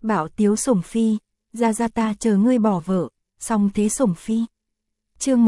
Bảo Tiếu Sủng Phi, ra ta chờ ngươi bỏ vợ, song thế Sủng Phi. Chương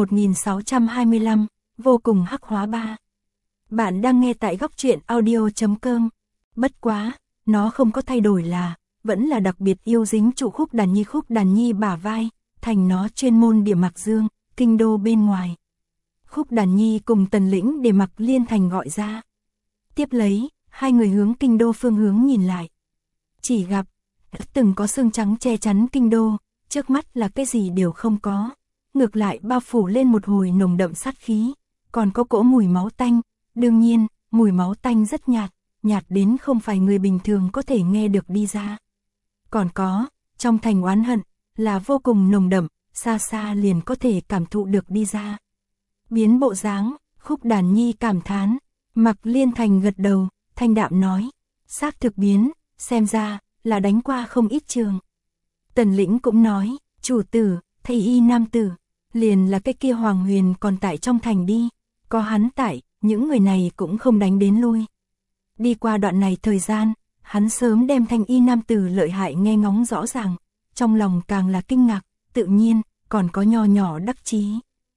1625, vô cùng hắc hóa 3. Bạn đang nghe tại góc truyện audio.com. Bất quá, nó không có thay đổi là, vẫn là đặc biệt yêu dính trụ Khúc Đàn Nhi bả vai, thành nó chuyên môn địa Mạc Dương, kinh đô bên ngoài. Khúc Đàn Nhi cùng Tần Lĩnh để Mạc Liên Thành gọi ra. Tiếp lấy, hai người hướng kinh đô phương hướng nhìn lại. Chỉ gặp, từng có sương trắng che chắn kinh đô, trước mắt là cái gì đều không có. Ngược lại bao phủ lên một hồi nồng đậm sát khí, còn có cỗ mùi máu tanh. Đương nhiên, mùi máu tanh rất nhạt, nhạt đến không phải người bình thường có thể nghe được đi ra. Còn có, trong thành oán hận, là vô cùng nồng đậm, xa xa liền có thể cảm thụ được đi ra. Biến bộ dáng, Khúc Đàn Nhi cảm thán, Mạc Liên Thành gật đầu, thanh đạm nói, xác thực biến, xem ra, là đánh qua không ít trường. Tần Lĩnh cũng nói, chủ tử, thầy y nam tử, liền là cái kia Hoàng Huyền còn tại trong thành đi, có hắn tại, những người này cũng không đánh đến lui. Đi qua đoạn này thời gian, hắn sớm đem thanh y nam tử lợi hại nghe ngóng rõ ràng, trong lòng càng là kinh ngạc, tự nhiên, còn có nho nhỏ đắc chí.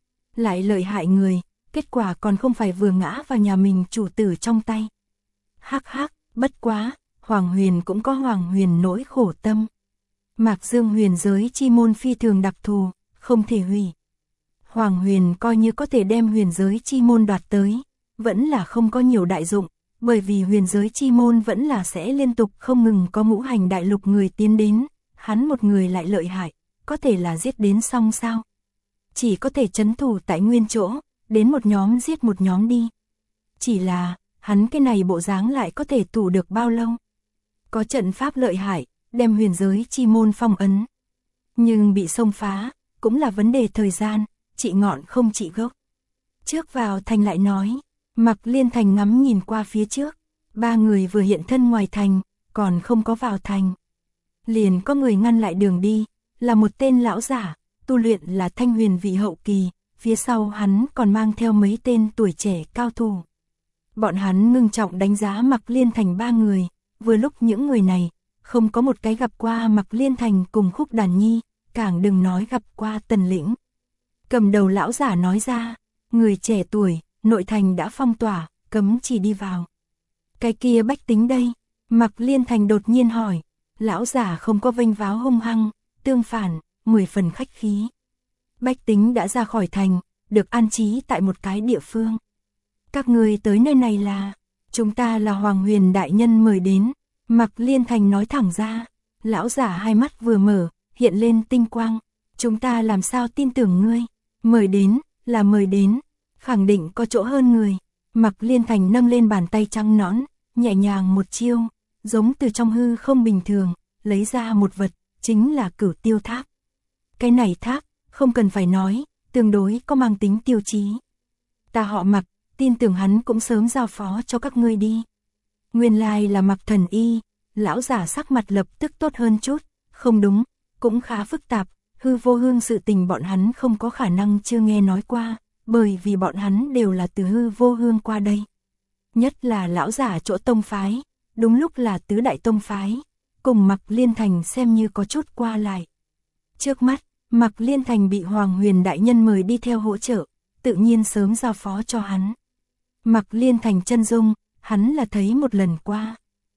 Lại lợi hại người, kết quả còn không phải vừa ngã vào nhà mình chủ tử trong tay. Hắc hắc, bất quá, Hoàng Huyền cũng có Hoàng Huyền nỗi khổ tâm. Mạc Dương huyền giới chi môn phi thường đặc thù, không thể hủy. Hoàng Huyền coi như có thể đem huyền giới chi môn đoạt tới, vẫn là không có nhiều đại dụng, bởi vì huyền giới chi môn vẫn là sẽ liên tục không ngừng có ngũ hành đại lục người tiến đến, hắn một người lại lợi hại, có thể là giết đến xong sao? Chỉ có thể trấn thủ tại nguyên chỗ, đến một nhóm giết một nhóm đi. Chỉ là, hắn cái này bộ dáng lại có thể thủ được bao lâu? Có trận pháp lợi hại, đem huyền giới chi môn phong ấn. Nhưng bị xông phá, cũng là vấn đề thời gian, trị ngọn không trị gốc. Trước vào thành lại nói, Mạc Liên Thành ngắm nhìn qua phía trước, ba người vừa hiện thân ngoài thành, còn không có vào thành. Liền có người ngăn lại đường đi, là một tên lão giả, tu luyện là thanh huyền vị hậu kỳ, phía sau hắn còn mang theo mấy tên tuổi trẻ cao thủ. Bọn hắn ngưng trọng đánh giá Mạc Liên Thành ba người, vừa lúc những người này, không có một cái gặp qua Mạc Liên Thành cùng Khúc Đàn Nhi, càng đừng nói gặp qua Tần Lĩnh. Cầm đầu lão giả nói ra, người trẻ tuổi, nội thành đã phong tỏa, cấm chỉ đi vào. Cái kia bách tính đây, Mạc Liên Thành đột nhiên hỏi, lão giả không có vênh váo hung hăng, tương phản, 10 phần khách khí. Bách tính đã ra khỏi thành, được an trí tại một cái địa phương. Các người tới nơi này là, chúng ta là Hoàng Huyền đại nhân mời đến. Mạc Liên Thành nói thẳng ra, lão giả hai mắt vừa mở, hiện lên tinh quang. Chúng ta làm sao tin tưởng ngươi, mời đến, là mời đến, khẳng định có chỗ hơn người. Mạc Liên Thành nâng lên bàn tay trắng nõn, nhẹ nhàng một chiêu, giống từ trong hư không bình thường, lấy ra một vật, chính là Cửu Tiêu Tháp. Cái này tháp, không cần phải nói, tương đối có mang tính tiêu chí. Ta họ Mạc, tin tưởng hắn cũng sớm giao phó cho các ngươi đi. Nguyên lai là Mạc Thần Y, lão giả sắc mặt lập tức tốt hơn chút, không đúng, cũng khá phức tạp, hư vô hương sự tình bọn hắn không có khả năng chưa nghe nói qua, bởi vì bọn hắn đều là từ hư vô hương qua đây. Nhất là lão giả chỗ tông phái, đúng lúc là tứ đại tông phái, cùng Mạc Liên Thành xem như có chút qua lại. Trước mắt, Mạc Liên Thành bị Hoàng Huyền đại nhân mời đi theo hỗ trợ, tự nhiên sớm giao phó cho hắn. Mạc Liên Thành chân dung, hắn là thấy một lần qua.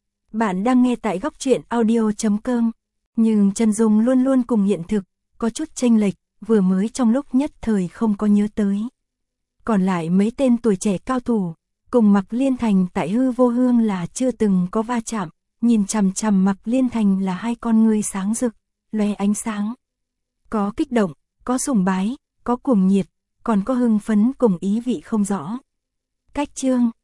Bạn đang nghe tại góc truyện audio.com, nhưng chân dung luôn luôn cùng hiện thực, có chút chênh lệch, vừa mới trong lúc nhất thời không có nhớ tới. Còn lại mấy tên tuổi trẻ cao thủ, cùng Mạc Liên Thành tại hư vô hương là chưa từng có va chạm, nhìn chằm chằm Mạc Liên Thành là hai con ngươi sáng rực, lóe ánh sáng. Có kích động, có sùng bái, có cuồng nhiệt, còn có hưng phấn cùng ý vị không rõ. Cách chương